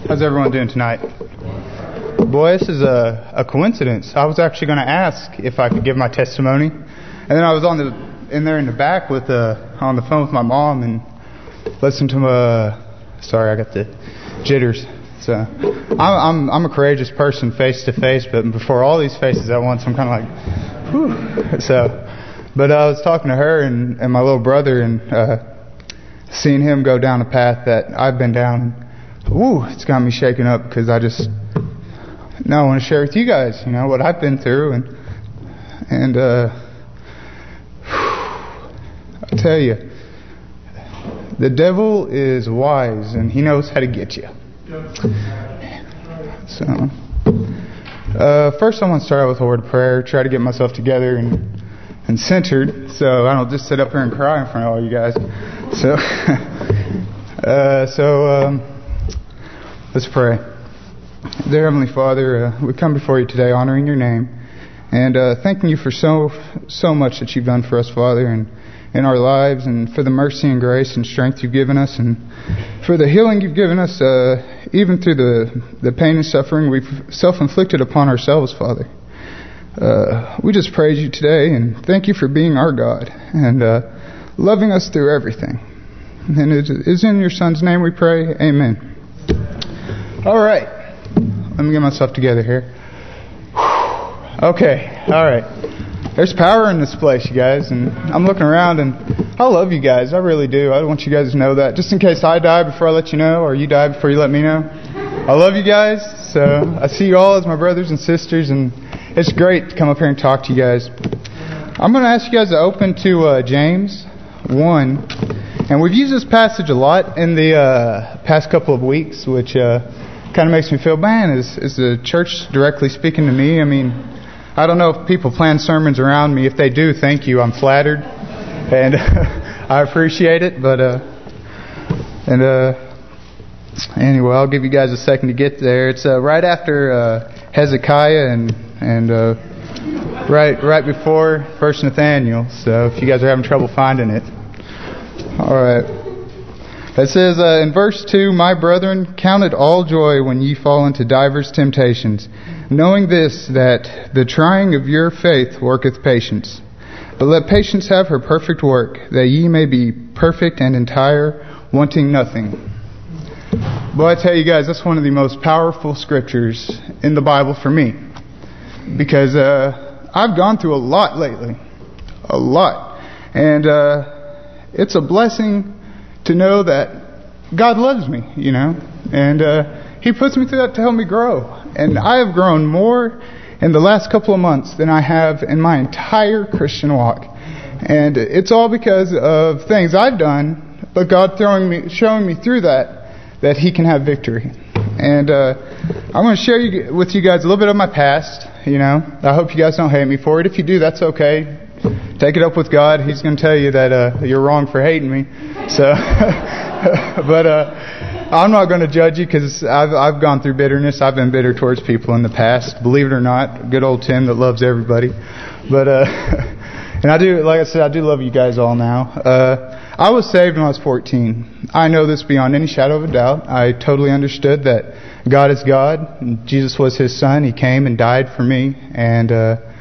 How's everyone doing tonight? Boy, this is a coincidence. I was actually going to ask if I could give my testimony, and then I was in the back with on the phone with my mom and listened to sorry, I got the jitters. So I'm a courageous person face to face, but before all these faces at once, I'm kind of like, whew. So, but I was talking to her and my little brother and seeing him go down a path that I've been down. Ooh, it's got me shaken up because I want to share with you guys, what I've been through and I'll tell you, the devil is wise and he knows how to get you. So, first I want to start out with a word of prayer, try to get myself together and centered so I don't just sit up here and cry in front of all you guys. So, let's pray. Dear Heavenly Father, we come before you today honoring your name and thanking you for so much that you've done for us, Father, and in our lives, and for the mercy and grace and strength you've given us, and for the healing you've given us, even through the pain and suffering we've self-inflicted upon ourselves, Father. We just praise you today and thank you for being our God and loving us through everything. And it is in your Son's name we pray. Amen. All right. Let me get myself together here. Okay. All right. There's power in this place, you guys, and I'm looking around, and I love you guys. I really do. I want you guys to know that. Just in case I die before I let you know, or you die before you let me know. I love you guys, so I see you all as my brothers and sisters, and it's great to come up here and talk to you guys. I'm going to ask you guys to open to James 1, and we've used this passage a lot in the past couple of weeks, which kind of makes me feel, man, is the church directly speaking to me? I mean, I don't know if people plan sermons around me. If they do, thank you. I'm flattered, and I appreciate it. But anyway, I'll give you guys a second to get there. It's right after Hezekiah and right before First Nathaniel. So if you guys are having trouble finding it, all right. It says in verse 2, "My brethren, count it all joy when ye fall into divers temptations, knowing this, that the trying of your faith worketh patience. But let patience have her perfect work, that ye may be perfect and entire, wanting nothing." Well, I tell you guys, that's one of the most powerful scriptures in the Bible for me. Because I've gone through a lot lately. A lot. And it's a blessing to know that God loves me, and He puts me through that to help me grow. And I have grown more in the last couple of months than I have in my entire Christian walk. And it's all because of things I've done, but God showing me through that He can have victory. And I'm going to share with you guys a little bit of my past. I hope you guys don't hate me for it. If you do, that's okay. Take it up with God. He's going to tell you that you're wrong for hating me. So, but I'm not going to judge you because I've gone through bitterness. I've been bitter towards people in the past. Believe it or not, good old Tim that loves everybody. But and I do, like I said, I do love you guys all now. I was saved when I was 14. I know this beyond any shadow of a doubt. I totally understood that God is God. And Jesus was His Son. He came and died for me, and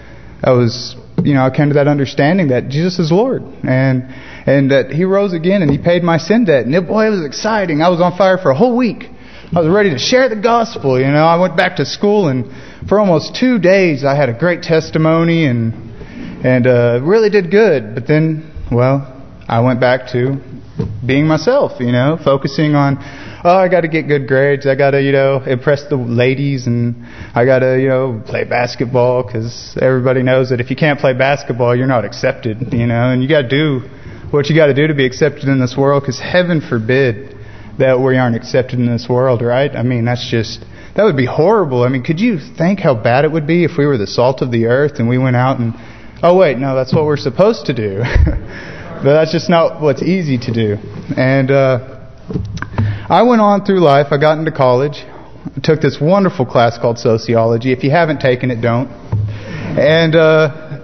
I came to that understanding that Jesus is Lord, and that He rose again and He paid my sin debt. And boy, it was exciting. I was on fire for a whole week. I was ready to share the gospel. I went back to school, and for almost 2 days I had a great testimony and really did good. But then, I went back to being myself, focusing on, I got to get good grades. I got to, impress the ladies, and I got to, play basketball, because everybody knows that if you can't play basketball, you're not accepted, and you got to do what you got to do to be accepted in this world, because heaven forbid that we aren't accepted in this world, right? I mean, that would be horrible. I mean, could you think how bad it would be if we were the salt of the earth and we went out and, oh wait, no, that's what we're supposed to do. But that's just not what's easy to do. And I went on through life. I got into college. I took this wonderful class called sociology. If you haven't taken it, don't. And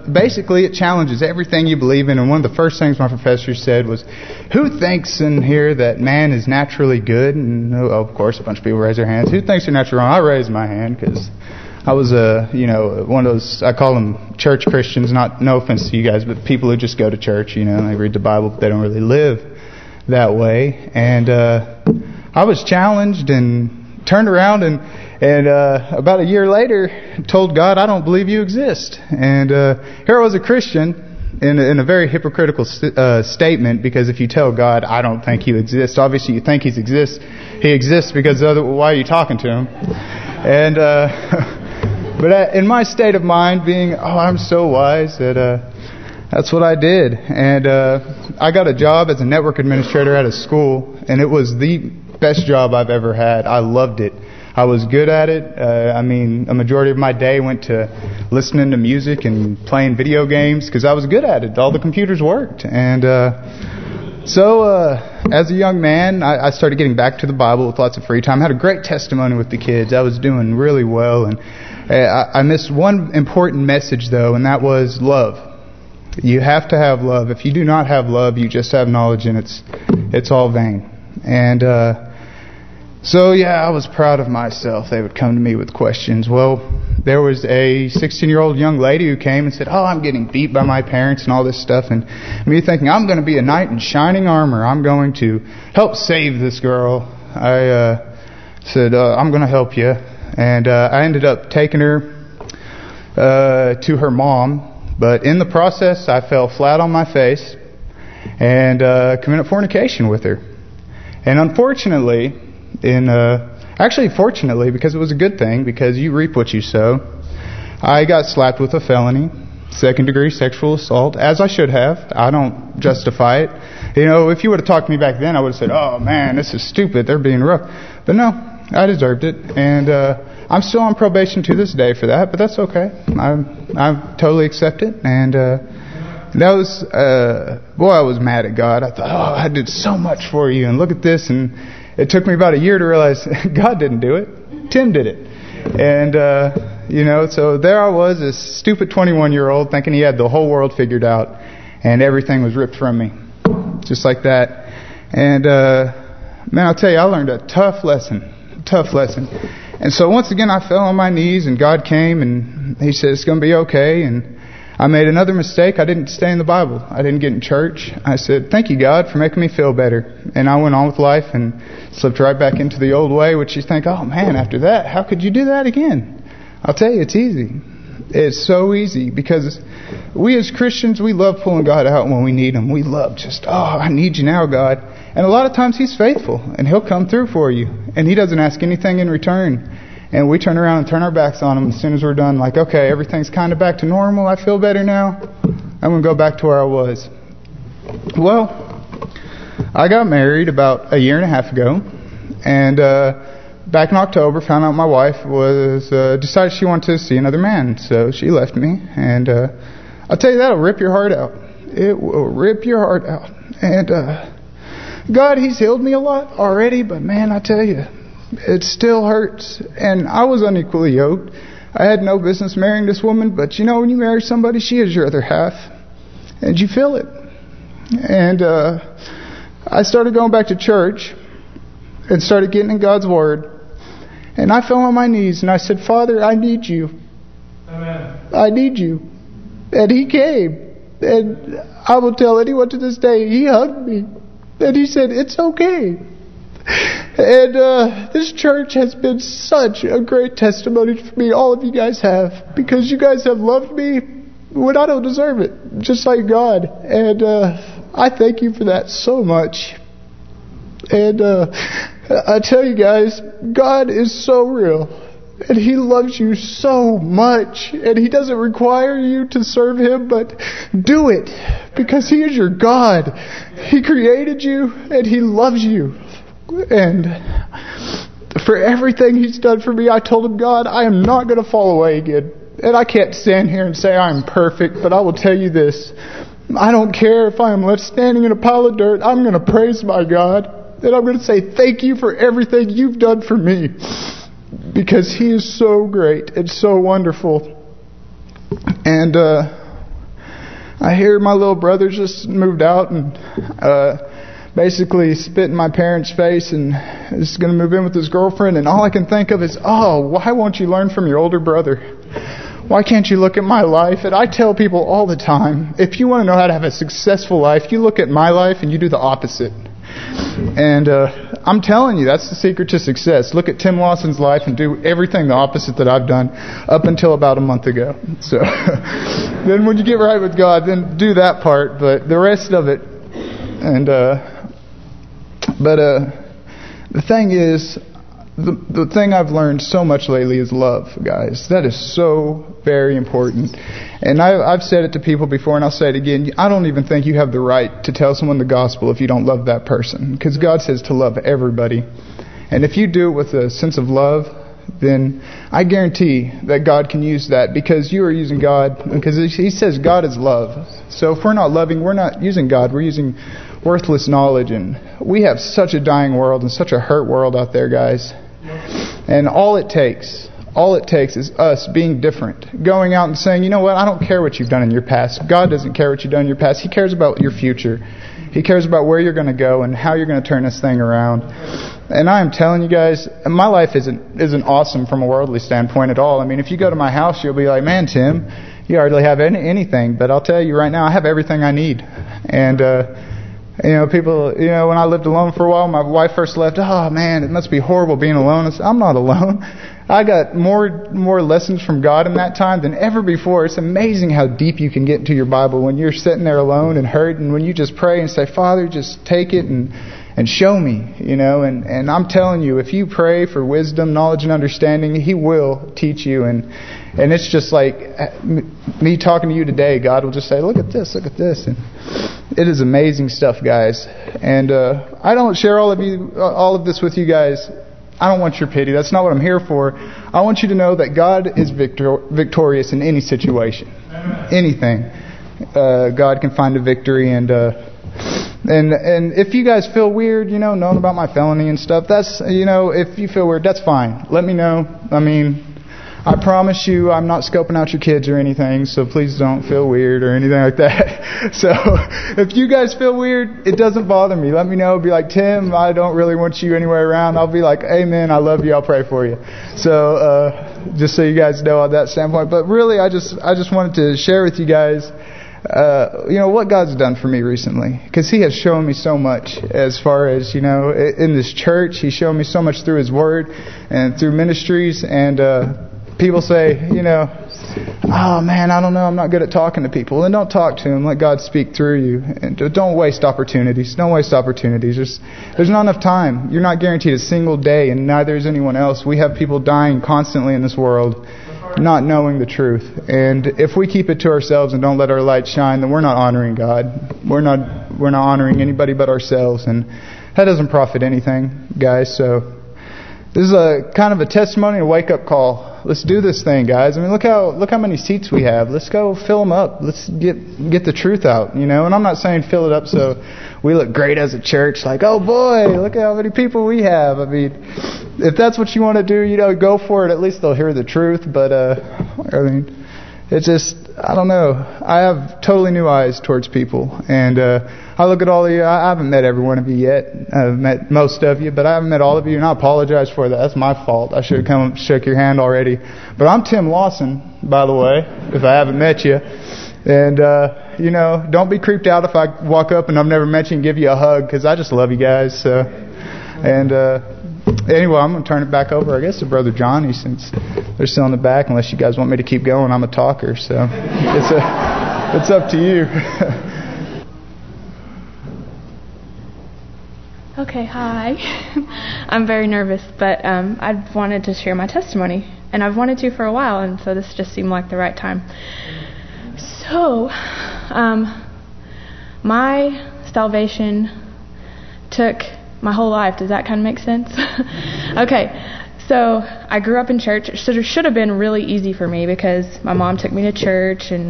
basically it challenges everything you believe in. And one of the first things my professor said was, who thinks in here that man is naturally good? And of course, a bunch of people raise their hands. Who thinks you're naturally wrong? I raised my hand because I was one of those, I call them church Christians, no offense to you guys, but people who just go to church, they read the Bible, but they don't really live that way. And I was challenged and turned around and about a year later told God, I don't believe you exist. And here I was, a Christian, in a very hypocritical statement, because if you tell God, I don't think you exist, obviously you think He exists because why are you talking to Him? And but in my state of mind, being, I'm so wise, that's what I did. And I got a job as a network administrator at a school, and it was the best job I've ever had. I loved it. I was good at it. A majority of my day went to listening to music and playing video games because I was good at it. All the computers worked. And so as a young man, I started getting back to the Bible with lots of free time. I had a great testimony with the kids. I was doing really well. And I missed one important message, though, and that was love. You have to have love. If you do not have love, you just have knowledge, and it's all vain. And so, I was proud of myself. They would come to me with questions. Well, there was a 16-year-old young lady who came and said, I'm getting beat by my parents and all this stuff. And me thinking, I'm going to be a knight in shining armor. I'm going to help save this girl. I said, I'm going to help you. And I ended up taking her to her mom. But in the process, I fell flat on my face and committed fornication with her. And unfortunately, fortunately, because it was a good thing, because you reap what you sow, I got slapped with a felony, 2nd-degree sexual assault, as I should have. I don't justify it. If you would have talked to me back then, I would have said, oh man, this is stupid, they're being rough. But no, I deserved it. And I'm still on probation to this day for that, but that's okay. I totally accept it. And that was, I was mad at God. I thought, I did so much for you, and look at this. And it took me about a year to realize God didn't do it. Tim did it. And, so there I was, this stupid 21-year-old thinking he had the whole world figured out, and everything was ripped from me. Just like that. And, man, I'll tell you, I learned a tough lesson. And so once again, I fell on my knees, and God came, and He said, it's going to be okay. And I made another mistake. I didn't stay in the Bible. I didn't get in church. I said, thank you, God, for making me feel better. And I went on with life and slipped right back into the old way, which you think, oh, man, after that, how could you do that again? I'll tell you, it's easy. It's so easy, because we as Christians, we love pulling God out when we need Him. We love just, I need you now, God. And a lot of times He's faithful, and He'll come through for you. And He doesn't ask anything in return. And we turn around and turn our backs on Him as soon as we're done. Like, okay, everything's kind of back to normal. I feel better now. I'm going to go back to where I was. Well, I got married about a year and a half ago. And back in October, found out my wife was decided she wanted to see another man. So she left me. And I'll tell you, that'll rip your heart out. It will rip your heart out. And God, He's healed me a lot already. But man, I tell you, it still hurts. And I was unequally yoked. I had no business marrying this woman, but when you marry somebody, she is your other half. And you feel it. And I started going back to church and started getting in God's Word. And I fell on my knees and I said, Father, I need you. Amen. I need you. And He came. And I will tell anyone to this day, He hugged me. And He said, it's okay. And this church has been such a great testimony for me. All of you guys have. Because you guys have loved me when I don't deserve it. Just like God. And I thank you for that so much. And I tell you guys, God is so real. And He loves you so much. And He doesn't require you to serve Him, but do it. Because He is your God. He created you and He loves you. And for everything He's done for me, I told Him, God, I am not going to fall away again. And I can't stand here and say I'm perfect, but I will tell you this. I don't care if I am left standing in a pile of dirt. I'm going to praise my God. And I'm going to say thank you for everything you've done for me. Because He is so great and so wonderful. And I hear my little brother just moved out and basically spit in my parents' face and is going to move in with his girlfriend. And all I can think of is, why won't you learn from your older brother? Why can't you look at my life? And I tell people all the time, if you want to know how to have a successful life, you look at my life and you do the opposite. And I'm telling you, that's the secret to success. Look at Tim Lawson's life and do everything the opposite that I've done up until about a month ago. So then when you get right with God, then do that part. But the rest of it, and the thing is, the thing I've learned so much lately is love, guys. That is so very important. And I've said it to people before, and I'll say it again. I don't even think you have the right to tell someone the gospel if you don't love that person. Because God says to love everybody. And if you do it with a sense of love, then I guarantee that God can use that, because you are using God. Because He says God is love. So if we're not loving, we're not using God. We're using worthless knowledge. And we have such a dying world and such a hurt world out there, guys. And all it takes is us being different. Going out and saying, you know what, I don't care what you've done in your past. God doesn't care what you've done in your past. He cares about your future. He cares about where you're going to go and how you're going to turn this thing around. And I am telling you guys, my life isn't awesome from a worldly standpoint at all. I mean, if you go to my house, you'll be like, man, Tim, you hardly have anything. But I'll tell you right now, I have everything I need. And people, when I lived alone for a while, my wife first left, oh man, it must be horrible being alone. I said, I'm not alone. I got more lessons from God in that time than ever before. It's amazing how deep you can get into your Bible when you're sitting there alone and hurt, and when you just pray and say, Father, just take it and show me, and I'm telling you, if you pray for wisdom, knowledge, and understanding, He will teach you. And it's just like me talking to you today. God will just say, look at this. And it is amazing stuff, guys. And I don't share all of this with you guys. I don't want your pity. That's not what I'm here for. I want you to know that God is victorious in any situation. Anything. God can find a victory. And if you guys feel weird, knowing about my felony and stuff, that's, if you feel weird, that's fine. Let me know. I mean, I promise you I'm not scoping out your kids or anything, so please don't feel weird or anything like that. So if you guys feel weird, it doesn't bother me. Let me know. Be like, Tim, I don't really want you anywhere around. I'll be like, amen, I love you, I'll pray for you. So just so you guys know on that standpoint. But really, I just wanted to share with you guys what God's done for me recently, because He has shown me so much as far as, in this church. He's shown me so much through His Word and through ministries. And people say, oh man, I don't know, I'm not good at talking to people. Then don't talk to them. Let God speak through you. And don't waste opportunities. Don't waste opportunities. There's not enough time. You're not guaranteed a single day, and neither is anyone else. We have people dying constantly in this world, not knowing the truth. And if we keep it to ourselves and don't let our light shine, then we're not honoring God. We're not honoring anybody but ourselves, and that doesn't profit anything, guys. So this is a kind of a testimony, a wake-up call. Let's do this thing, guys. I mean, look how many seats we have. Let's go fill them up. Let's get the truth out, And I'm not saying fill it up so we look great as a church, like, oh boy, look at how many people we have. I mean, if that's what you want to do, go for it. At least they'll hear the truth. But it's just, I don't know. I have totally new eyes towards people, and I look at all of you. I haven't met every one of you yet. I've met most of you, but I haven't met all of you, and I apologize for that. That's my fault. I should have come and shook your hand already. But I'm Tim Lawson, by the way, if I haven't met you. And, don't be creeped out if I walk up and I've never met you and give you a hug, because I just love you guys. So, and anyway, I'm going to turn it back over, I guess, to Brother Johnny, since they're still in the back, unless you guys want me to keep going. I'm a talker, so it's up to you. Okay, hi. I'm very nervous, but I've wanted to share my testimony, and I've wanted to for a while, and so this just seemed like the right time. So, my salvation took my whole life. Does that kind of make sense? Okay, so I grew up in church. It should have been really easy for me, because my mom took me to church, and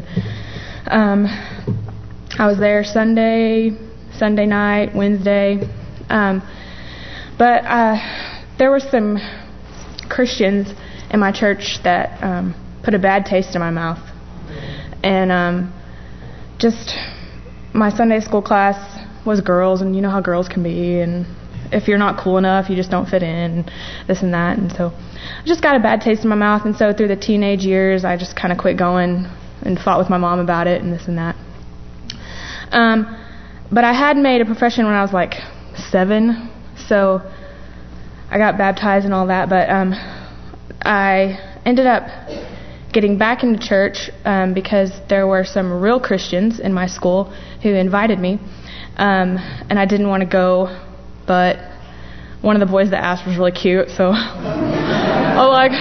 I was there Sunday night, Wednesday. But there were some Christians in my church that put a bad taste in my mouth. And just my Sunday school class was girls, and you know how girls can be, and if you're not cool enough, you just don't fit in, this and that. And so I just got a bad taste in my mouth, and so through the teenage years, I just kind of quit going and fought with my mom about it and this and that. But I had made a profession when I was like 7, so I got baptized and all that, but I ended up getting back into church because there were some real Christians in my school who invited me, and I didn't want to go, but one of the boys that asked was really cute, so I was like,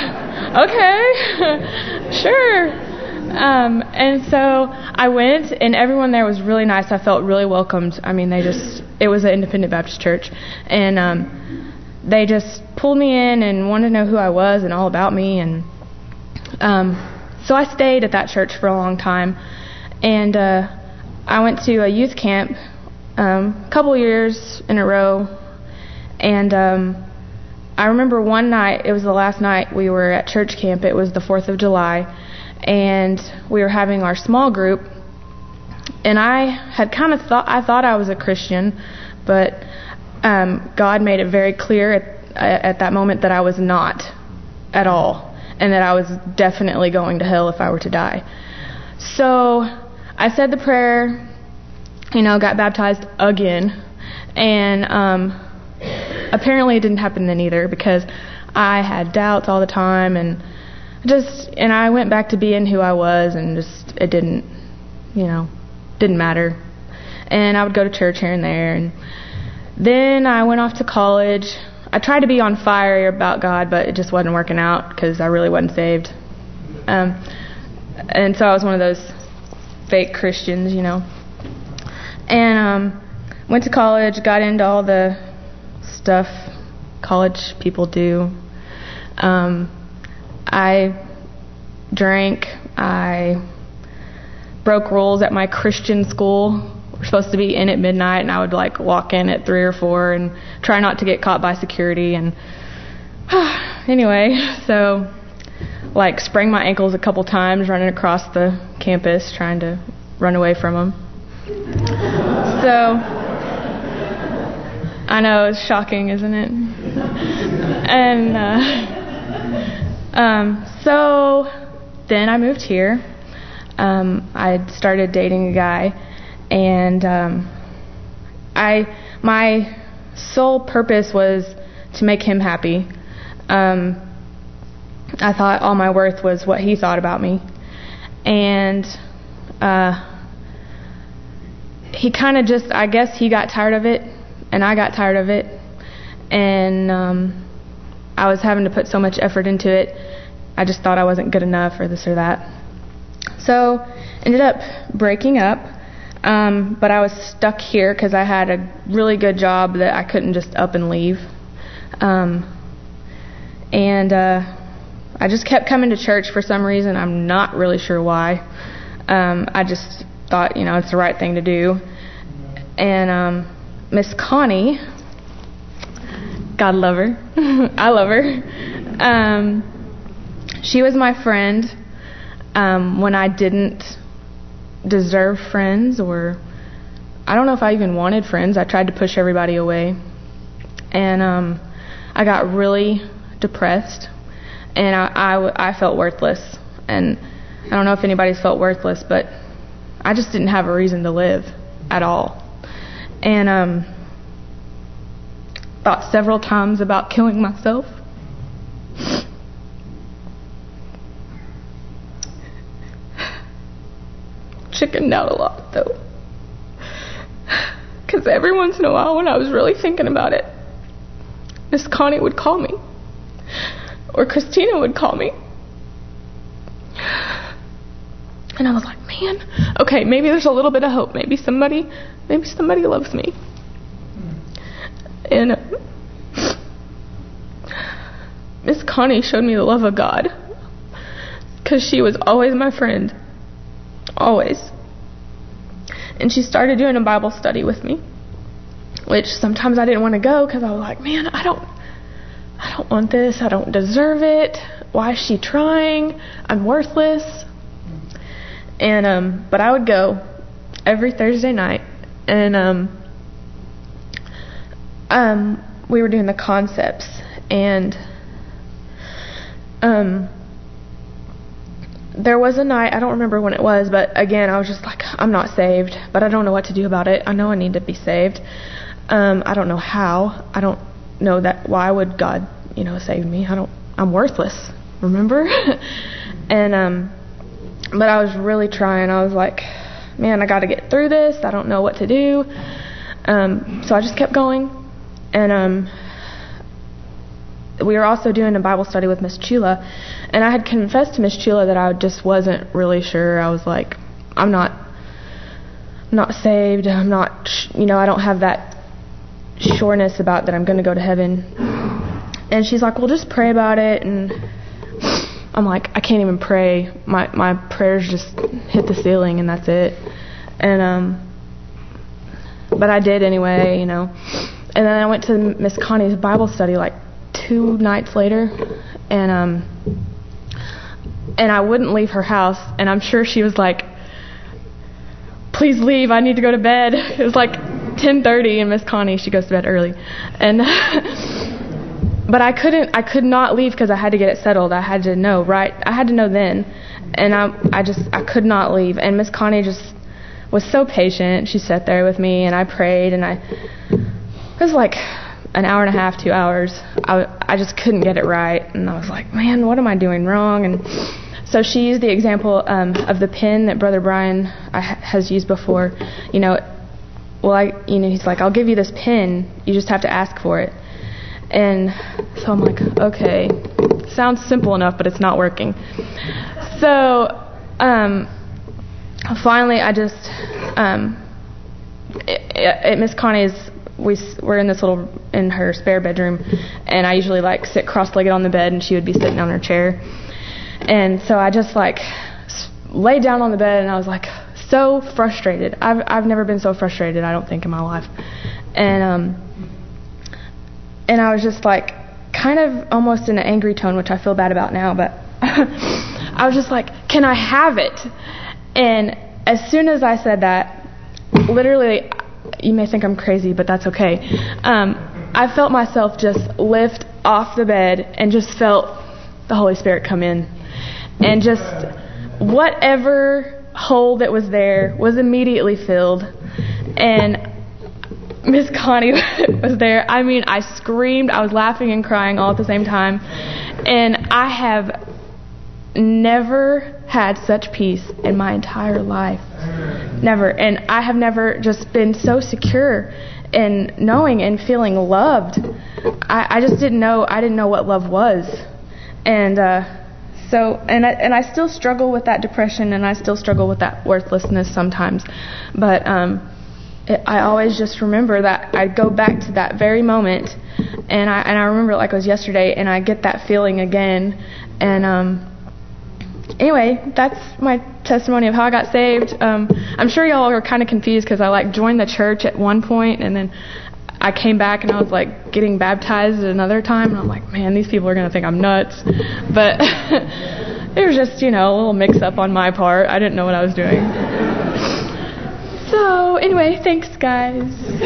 okay, sure. And so I went, and everyone there was really nice. I felt really welcomed. I mean, it was an independent Baptist church, and they just pulled me in and wanted to know who I was and all about me. And so I stayed at that church for a long time, and I went to a youth camp a couple years in a row, and I remember one night, it was the last night we were at church camp. It was the 4th of July, and we were having our small group, and I had kind of thought I was a Christian, but God made it very clear at that moment that I was not at all, and that I was definitely going to hell if I were to die. So I said the prayer, got baptized again, and apparently it didn't happen then either, because I had doubts all the time, and I went back to being who I was, and it didn't matter. And I would go to church here and there, and then I went off to college. I tried to be on fire about God, but it just wasn't working out because I really wasn't saved. And so I was one of those fake Christians, And went to college, got into all the stuff college people do. I drank. I broke rules at my Christian school. We're supposed to be in at midnight, and I would walk in at 3 or 4 and try not to get caught by security. And anyway, so sprained my ankles a couple times running across the campus trying to run away from them. So I know, it's shocking, isn't it? And so then I moved here. I started dating a guy, and my sole purpose was to make him happy. I thought all my worth was what he thought about me, and he kind of I guess he got tired of it, and I got tired of it, and I was having to put so much effort into it. I just thought I wasn't good enough or this or that. So ended up breaking up, but I was stuck here because I had a really good job that I couldn't just up and leave. And I just kept coming to church for some reason. I'm not really sure why. I just thought, it's the right thing to do. And Miss Connie, God love her, I love her, she was my friend when I didn't deserve friends, or I don't know if I even wanted friends. I tried to push everybody away. And I got really depressed, and I felt worthless. And I don't know if anybody's felt worthless, but I just didn't have a reason to live at all. And thought several times about killing myself. Chickened out a lot, though, because every once in a while when I was really thinking about it, Miss Connie would call me, or Christina would call me, and I was like, man, okay, maybe there's a little bit of hope. Maybe somebody loves me. And Miss Connie showed me the love of God, because she was always my friend. Always. And she started doing a Bible study with me, which sometimes I didn't want to go because I was like, man, I don't want this. I don't deserve it. Why is she trying? I'm worthless. And but I would go every Thursday night, and we were doing the concepts, and there was a night, I don't remember when it was, but again, I was just like, I'm not saved, but I don't know what to do about it. I know I need to be saved. I don't know how. I don't know that. Why would God, save me? I'm worthless. Remember? And but I was really trying. I was like, man, I got to get through this. I don't know what to do. So I just kept going, and we were also doing a Bible study with Miss Chula, and I had confessed to Miss Chula that I just wasn't really sure. I was like, I'm not saved. I'm not, I don't have that sureness about that I'm going to go to heaven. And she's like, well, just pray about it. And I'm like, I can't even pray. My prayers just hit the ceiling, and that's it. And but I did anyway, And then I went to Miss Connie's Bible study like 2 nights later, and I wouldn't leave her house, and I'm sure she was like, please leave, I need to go to bed. It was like 10:30, and Miss Connie, she goes to bed early, and but I could not leave because I had to get it settled. I had to know then, and I could not leave. And Miss Connie just was so patient. She sat there with me, and I prayed, and it was like an hour and a half, 2 hours. I just couldn't get it right, and I was like, man, what am I doing wrong? And so she used the example of the pen that Brother Brian has used before. He's like, I'll give you this pen, you just have to ask for it. And so I'm like, okay, sounds simple enough, but it's not working. So finally, I just at Miss Connie's, we're in in her spare bedroom, and I usually sit cross-legged on the bed, and she would be sitting on her chair. And so I just laid down on the bed, and I was like so frustrated. I've never been so frustrated, I don't think, in my life. And I was just kind of almost in an angry tone, which I feel bad about now, but I was just like, can I have it? And as soon as I said that, literally, you may think I'm crazy, but that's okay. I felt myself just lift off the bed and just felt the Holy Spirit come in. And just whatever hole that was there was immediately filled. And Miss Connie was there. I mean, I screamed. I was laughing and crying all at the same time. And I have never had such peace in my entire life. Never. And I have never just been so secure in knowing and feeling loved. I just didn't know. I didn't know what love was. And I still struggle with that depression, and I still struggle with that worthlessness sometimes. But I always just remember that I go back to that very moment, and I remember it like it was yesterday, and I get that feeling again. And anyway, that's my testimony of how I got saved. I'm sure y'all are kind of confused because I joined the church at one point, and then I came back and I was getting baptized at another time, and I'm like, man, these people are going to think I'm nuts. But it was just, a little mix-up on my part. I didn't know what I was doing. So, anyway, thanks, guys.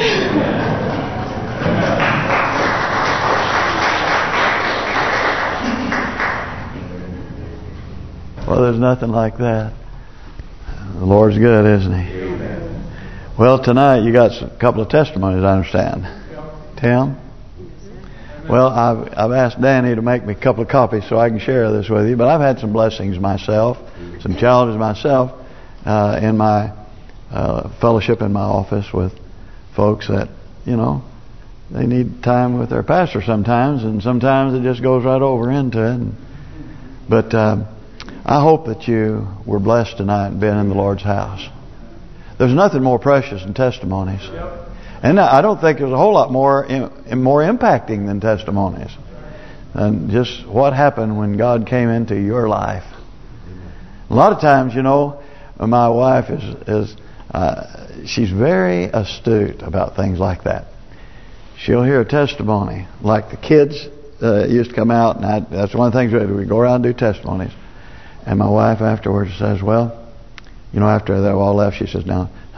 Well, there's nothing like that. The Lord's good, isn't He? Well, tonight you got a couple of testimonies, I understand. Tim? Well, I've asked Danny to make me a couple of copies so I can share this with you. But I've had some blessings myself, some challenges myself in my fellowship in my office with folks that, they need time with their pastor sometimes, and sometimes it just goes right over into it. But I hope that you were blessed tonight and been in the Lord's house. There's nothing more precious than testimonies. And I don't think there's a whole lot more impacting than testimonies. And just what happened when God came into your life. A lot of times, my wife is she's very astute about things like that. She'll hear a testimony, like the kids used to come out, and that's one of the things we go around and do testimonies. And my wife afterwards says, well, after they all left, she says, now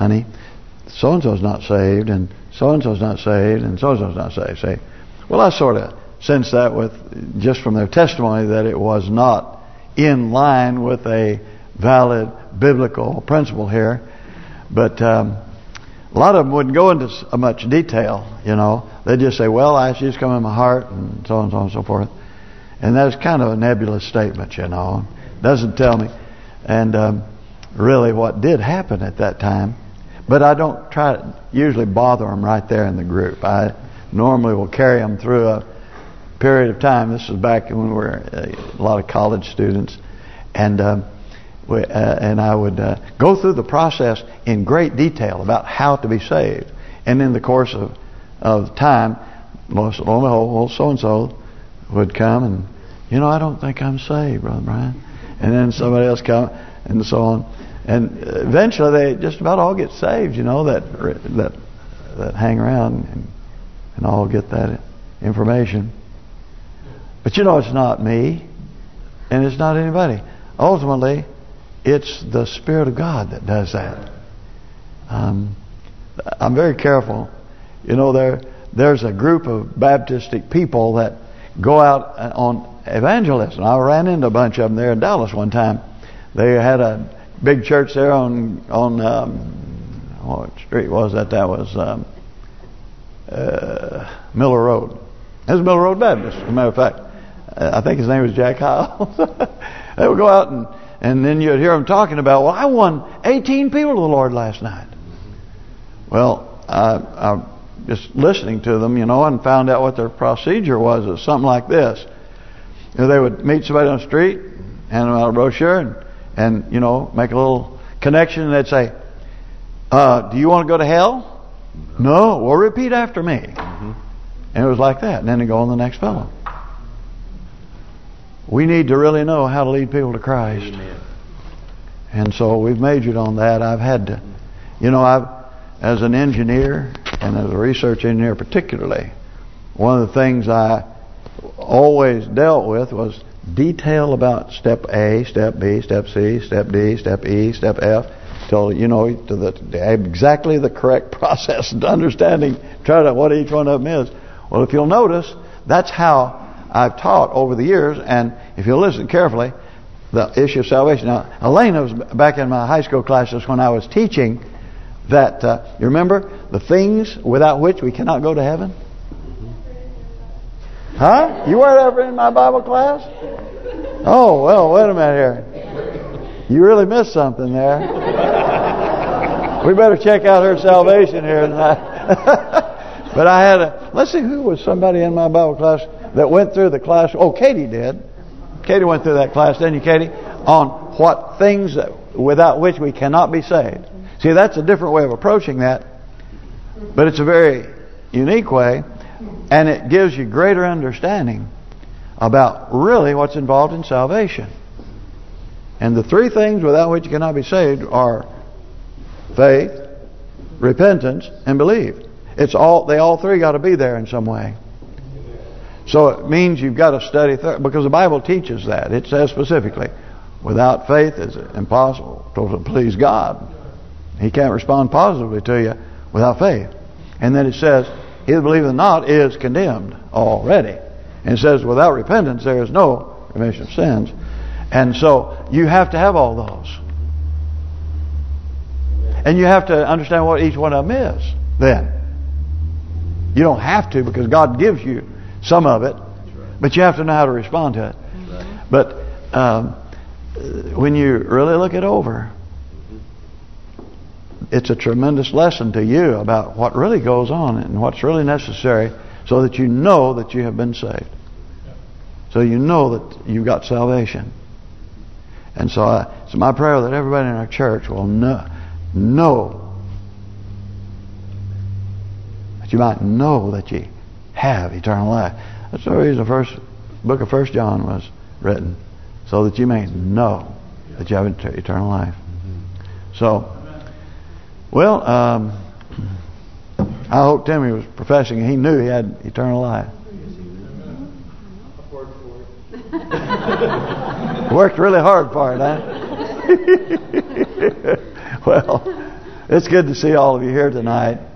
honey, so-and-so's not saved, and so-and-so's not saved, and so-and-so's not saved. Say, well, I sort of sensed that with just from their testimony that it was not in line with a valid biblical principle here. But a lot of them wouldn't go into much detail, you know. They'd just say, well, I just come in my heart, and so and so and so forth. And that's kind of a nebulous statement, you know. Doesn't tell me. And really what did happen at that time. But I don't try to usually bother them right there in the group. I normally will carry them through a period of time. This is back when we were a lot of college students. And I would go through the process in great detail about how to be saved. And in the course of time, lo and behold, so-and-so would come and, you know, I don't think I'm saved, Brother Brian. And then somebody else come and so on. And eventually they just about all get saved, you know, that hang around and all get that information. But you know, it's not me and it's not anybody. Ultimately, it's the Spirit of God that does that. I'm very careful. You know, there's a group of Baptistic people that go out on evangelism. I ran into a bunch of them there in Dallas one time. They had a big church there on what street was that? That was Miller Road. It was Miller Road Baptist, as a matter of fact. I think his name was Jack Hiles. They would go out and then you'd hear them talking about, well, I won 18 people to the Lord last night. Well, I just listening to them, you know, and found out what their procedure was. It was something like this. You know, they would meet somebody on the street, hand them out a brochure, and you know, make a little connection, and they'd say, do you want to go to hell? No. Well, repeat after me. And it was like that. And then they go on the next fellow. We need to really know how to lead people to Christ. Amen. And so we've majored on that. I've had to, you know, as an engineer and as a research engineer particularly, one of the things I always dealt with was detail about step A, step B, step C, step D, step E, step F, till you know to exactly the correct process and understanding, try to what each one of them is. Well, if you'll notice, that's how I've taught over the years, and if you'll listen carefully, the issue of salvation. Now, Elena was back in my high school classes when I was teaching that, you remember, the things without which we cannot go to heaven? Huh? You weren't ever in my Bible class? Oh, well, wait a minute here. You really missed something there. We better check out her salvation here tonight. But I had let's see, who was somebody in my Bible class that went through the class? Oh, Katie did. Katie went through that class, didn't you, Katie? On what things without which we cannot be saved. See, that's a different way of approaching that. But it's a very unique way. And it gives you greater understanding about really what's involved in salvation. And the three things without which you cannot be saved are faith, repentance, and belief. They all three got to be there in some way. So it means you've got to study because the Bible teaches that. It says specifically, without faith it's impossible to please God. He can't respond positively to you without faith. And then it says, he that believeth not is condemned already. And it says, without repentance there is no remission of sins. And so you have to have all those. And you have to understand what each one of them is then. You don't have to because God gives you some of it. But you have to know how to respond to it. But when you really look it over, it's a tremendous lesson to you about what really goes on and what's really necessary so that you know that you have been saved. So you know that you've got salvation. And so it's my prayer that everybody in our church will know that you might know that you have eternal life. That's the reason the first book of 1 John was written, so that you may know that you have eternal life. So, well, I hope Timmy was professing he knew he had eternal life. Worked really hard for it, huh? Well, It's good to see all of you here tonight.